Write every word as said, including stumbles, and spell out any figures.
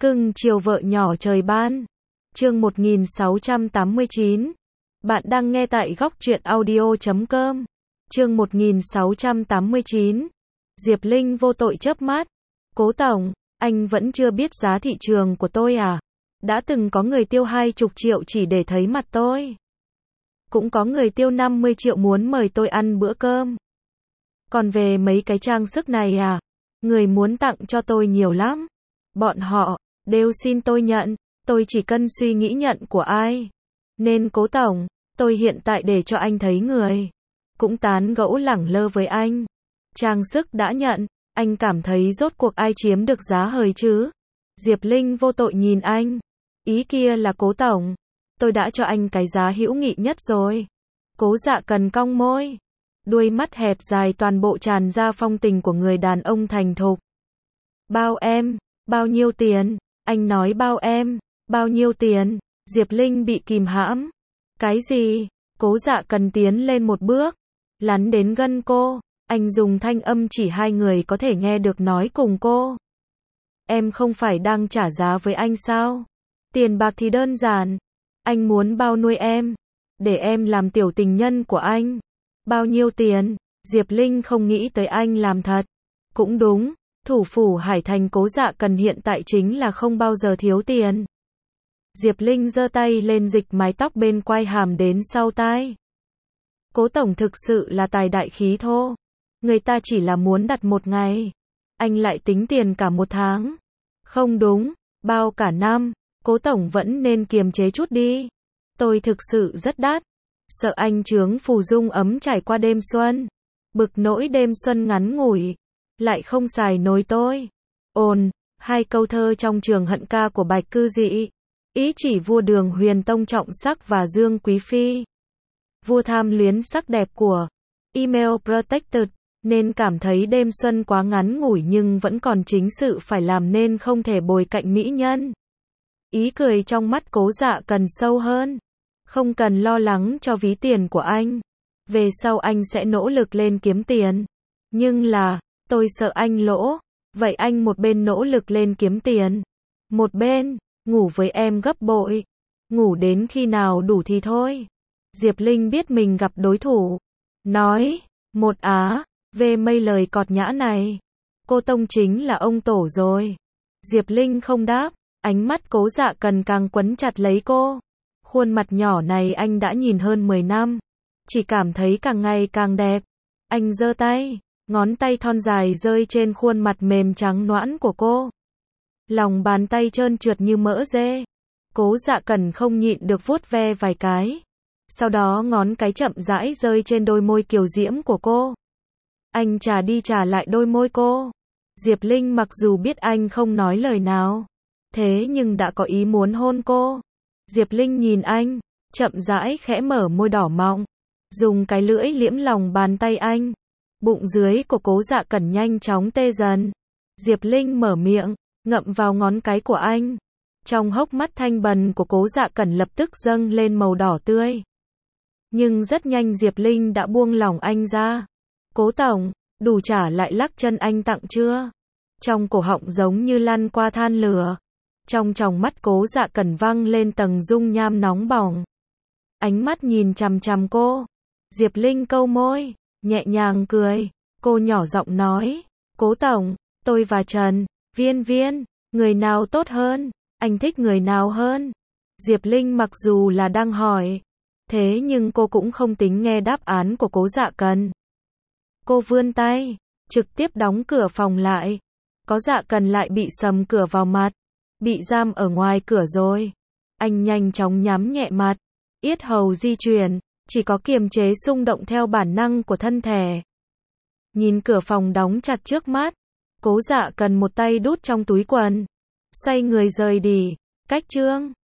Cưng chiều vợ nhỏ trời ban. Chương một nghìn sáu trăm tám mươi chín. Bạn đang nghe tại góc truyện audio chấm com. Chương một nghìn sáu trăm tám mươi chín. Diệp Linh vô tội chớp mắt. Cố tổng, anh vẫn chưa biết giá thị trường của tôi à? Đã từng có người tiêu hai chục triệu chỉ để thấy mặt tôi. Cũng có người tiêu năm mươi triệu muốn mời tôi ăn bữa cơm. Còn về mấy cái trang sức này à? Người muốn tặng cho tôi nhiều lắm. Bọn họ đều xin tôi nhận, tôi chỉ cần suy nghĩ nhận của ai. Nên cố tổng, tôi hiện tại để cho anh thấy người. Cũng tán gẫu lẳng lơ với anh. Trang sức đã nhận, anh cảm thấy rốt cuộc ai chiếm được giá hời chứ? Diệp Linh vô tội nhìn anh. Ý kia là cố tổng, tôi đã cho anh cái giá hữu nghị nhất rồi. Cố Dạ Cần cong môi. Đuôi mắt hẹp dài toàn bộ tràn ra phong tình của người đàn ông thành thục. Bao em, bao nhiêu tiền? Anh nói bao em, bao nhiêu tiền? Diệp Linh bị kìm hãm. Cái gì? Cố Dạ Cần tiến lên một bước, lắn đến gần cô. Anh dùng thanh âm chỉ hai người có thể nghe được nói cùng cô. Em không phải đang trả giá với anh sao? Tiền bạc thì đơn giản. Anh muốn bao nuôi em, để em làm tiểu tình nhân của anh. Bao nhiêu tiền? Diệp Linh không nghĩ tới anh làm thật. Cũng đúng, thủ phủ Hải Thành Cố Dạ Cần hiện tại chính là không bao giờ thiếu tiền. Diệp Linh giơ tay lên dịch mái tóc bên quai hàm đến sau tai. Cố tổng thực sự là tài đại khí thô. Người ta chỉ là muốn đặt một ngày, anh lại tính tiền cả một tháng. Không đúng, bao cả năm. Cố tổng vẫn nên kiềm chế chút đi. Tôi thực sự rất đắt. Sợ anh chướng phù dung ấm trải qua đêm xuân. Bực nỗi đêm xuân ngắn ngủi, lại không xài nổi tôi. Ồn, hai câu thơ trong trường hận ca của Bạch Cư Dị. Ý chỉ vua Đường Huyền Tông trọng sắc và Dương Quý Phi. Vua tham luyến sắc đẹp của Email Protected, nên cảm thấy đêm xuân quá ngắn ngủi nhưng vẫn còn chính sự phải làm nên không thể bồi cạnh mỹ nhân. Ý cười trong mắt Cố Dạ Cần sâu hơn. Không cần lo lắng cho ví tiền của anh. Về sau anh sẽ nỗ lực lên kiếm tiền. Nhưng là, tôi sợ anh lỗ. Vậy anh một bên nỗ lực lên kiếm tiền, một bên, ngủ với em gấp bội. Ngủ đến khi nào đủ thì thôi. Diệp Linh biết mình gặp đối thủ. Nói, một á, về mây lời cọt nhã này. Cô Tông chính là ông tổ rồi. Diệp Linh không đáp. Ánh mắt Cố Dạ Cần càng quấn chặt lấy cô. Khuôn mặt nhỏ này anh đã nhìn hơn mười năm. Chỉ cảm thấy càng ngày càng đẹp. Anh giơ tay, ngón tay thon dài rơi trên khuôn mặt mềm trắng nõn của cô. Lòng bàn tay trơn trượt như mỡ dê. Cố Dạ Cần không nhịn được vuốt ve vài cái. Sau đó ngón cái chậm rãi rơi trên đôi môi kiều diễm của cô. Anh trà đi trà lại đôi môi cô. Diệp Linh mặc dù biết anh không nói lời nào, thế nhưng đã có ý muốn hôn cô. Diệp Linh nhìn anh, chậm rãi khẽ mở môi đỏ mọng, dùng cái lưỡi liếm lòng bàn tay anh. Bụng dưới của Cố Dạ Cần nhanh chóng tê dần. Diệp Linh mở miệng, ngậm vào ngón cái của anh. Trong hốc mắt thanh bần của Cố Dạ Cần lập tức dâng lên màu đỏ tươi. Nhưng rất nhanh Diệp Linh đã buông lỏng anh ra. Cố tổng, đủ trả lại lắc chân anh tặng chưa? Trong cổ họng giống như lăn qua than lửa. Trong tròng mắt Cố Dạ Cần văng lên tầng dung nham nóng bỏng. Ánh mắt nhìn chằm chằm cô. Diệp Linh câu môi, nhẹ nhàng cười. Cô nhỏ giọng nói, Cố tổng, tôi và Trần Viên Viên, người nào tốt hơn? Anh thích người nào hơn? Diệp Linh mặc dù là đang hỏi, thế nhưng cô cũng không tính nghe đáp án của Cố Dạ Cần. Cô vươn tay, trực tiếp đóng cửa phòng lại. Cố Dạ Cần lại bị sầm cửa vào mặt. Bị giam ở ngoài cửa rồi. Anh nhanh chóng nhắm nhẹ mặt. Yết hầu di chuyển, chỉ có kiềm chế xung động theo bản năng của thân thể. Nhìn cửa phòng đóng chặt trước mắt, Cố Dạ Cần một tay đút trong túi quần, xoay người rời đi. Cách chương